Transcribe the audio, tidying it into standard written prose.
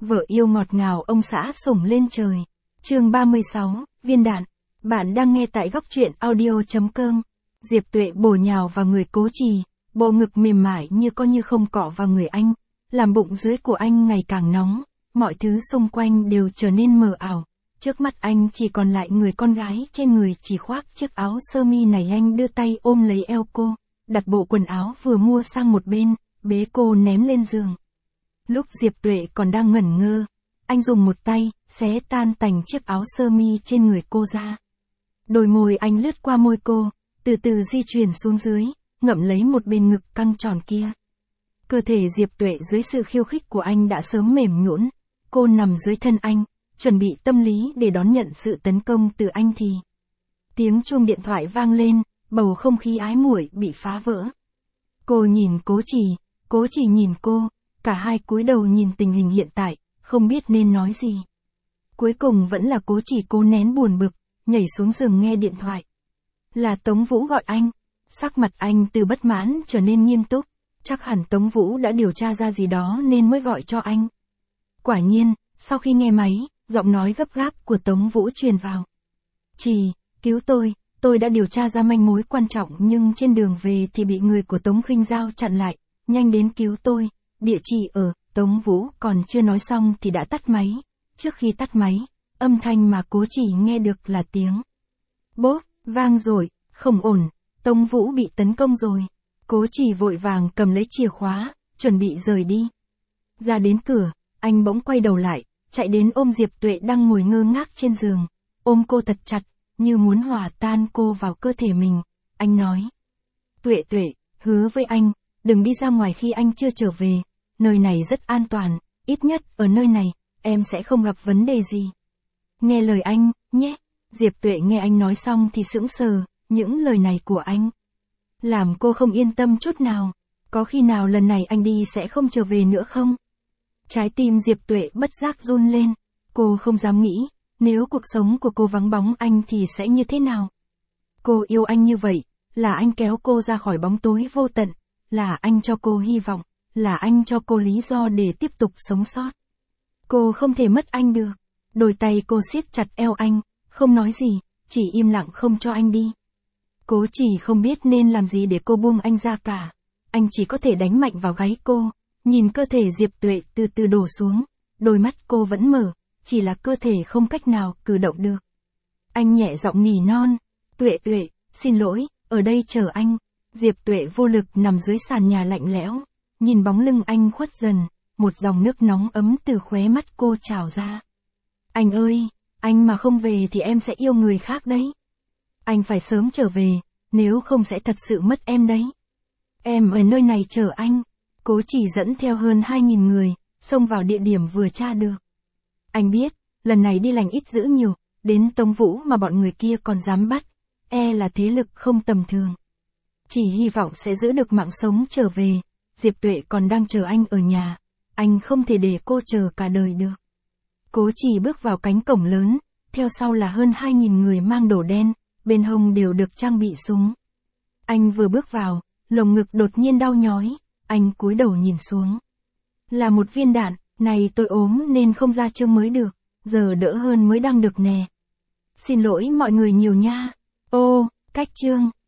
Vợ yêu ngọt ngào ông xã sủng lên trời. Chương 36, viên đạn. Bạn đang nghe tại góc truyện audio.com. Diệp Tuệ bổ nhào vào người Cố Trì, bộ ngực mềm mại như có như không cọ vào người anh, làm bụng dưới của anh ngày càng nóng, mọi thứ xung quanh đều trở nên mờ ảo. Trước mắt anh chỉ còn lại người con gái trên người chỉ khoác chiếc áo sơ mi này. Anh đưa tay ôm lấy eo cô, đặt bộ quần áo vừa mua sang một bên, bế cô ném lên giường. Lúc Diệp Tuệ còn đang ngẩn ngơ, anh dùng một tay, xé tan tành chiếc áo sơ mi trên người cô ra. Đôi môi anh lướt qua môi cô, từ từ di chuyển xuống dưới, ngậm lấy một bên ngực căng tròn kia. Cơ thể Diệp Tuệ dưới sự khiêu khích của anh đã sớm mềm nhũn, cô nằm dưới thân anh, chuẩn bị tâm lý để đón nhận sự tấn công từ anh thì. Tiếng chuông điện thoại vang lên, bầu không khí ái muội bị phá vỡ. Cô nhìn Cố Trì nhìn cô, cả hai cúi đầu nhìn tình hình hiện tại, không biết nên nói gì. Cuối cùng vẫn là Cố Trì cố nén buồn bực, nhảy xuống giường nghe điện thoại. Là Tống Vũ gọi anh. Sắc mặt anh từ bất mãn trở nên nghiêm túc, chắc hẳn Tống Vũ đã điều tra ra gì đó nên mới gọi cho anh. Quả nhiên, sau khi nghe máy, giọng nói gấp gáp của Tống Vũ truyền vào. Trì, cứu tôi đã điều tra ra manh mối quan trọng nhưng trên đường về thì bị người của Tống Khinh Giao chặn lại, nhanh đến cứu tôi, địa chỉ ở. Tống Vũ còn chưa nói xong thì đã tắt máy. Trước khi tắt máy, âm thanh mà Cố Trì nghe được là tiếng bốp, vang rồi, không ổn, Tống Vũ bị tấn công rồi. Cố Trì vội vàng cầm lấy chìa khóa, chuẩn bị rời đi. Ra đến cửa, anh bỗng quay đầu lại, chạy đến ôm Diệp Tuệ đang ngồi ngơ ngác trên giường, ôm cô thật chặt, như muốn hòa tan cô vào cơ thể mình. Anh nói, Tuệ, hứa với anh, đừng đi ra ngoài khi anh chưa trở về, nơi này rất an toàn, ít nhất ở nơi này, em sẽ không gặp vấn đề gì. Nghe lời anh, nhé. Diệp Tuệ nghe anh nói xong thì sững sờ, những lời này của anh làm cô không yên tâm chút nào. Có khi nào lần này anh đi sẽ không trở về nữa không? Trái tim Diệp Tuệ bất giác run lên, cô không dám nghĩ, nếu cuộc sống của cô vắng bóng anh thì sẽ như thế nào? Cô yêu anh như vậy, là anh kéo cô ra khỏi bóng tối vô tận, là anh cho cô hy vọng, là anh cho cô lý do để tiếp tục sống sót. Cô không thể mất anh được. Đôi tay cô siết chặt eo anh, không nói gì, chỉ im lặng không cho anh đi. Cố Trì không biết nên làm gì để cô buông anh ra cả. Anh chỉ có thể đánh mạnh vào gáy cô, nhìn cơ thể Diệp Tuệ từ từ đổ xuống, đôi mắt cô vẫn mở, chỉ là cơ thể không cách nào cử động được. Anh nhẹ giọng nỉ non, Tuệ, xin lỗi, ở đây chờ anh. Diệp Tuệ vô lực nằm dưới sàn nhà lạnh lẽo, nhìn bóng lưng anh khuất dần, một dòng nước nóng ấm từ khóe mắt cô trào ra. Anh ơi, anh mà không về thì em sẽ yêu người khác đấy. Anh phải sớm trở về, nếu không sẽ thật sự mất em đấy. Em ở nơi này chờ anh. Cố Trì dẫn theo hơn 2.000 người, xông vào địa điểm vừa tra được. Anh biết, lần này đi lành ít dữ nhiều, đến Tống Vũ mà bọn người kia còn dám bắt, là thế lực không tầm thường. Chỉ hy vọng sẽ giữ được mạng sống trở về. Diệp Tuệ còn đang chờ anh ở nhà, anh không thể để cô chờ cả đời được. Cố Trì bước vào cánh cổng lớn, theo sau là hơn 2.000 người mang đồ đen, bên hông đều được trang bị súng. Anh vừa bước vào, lồng ngực đột nhiên đau nhói, anh cúi đầu nhìn xuống. Là một viên đạn, này tôi ốm nên không ra chương mới được, giờ đỡ hơn mới đang được nè. Xin lỗi mọi người nhiều nha. Ô, cách chương.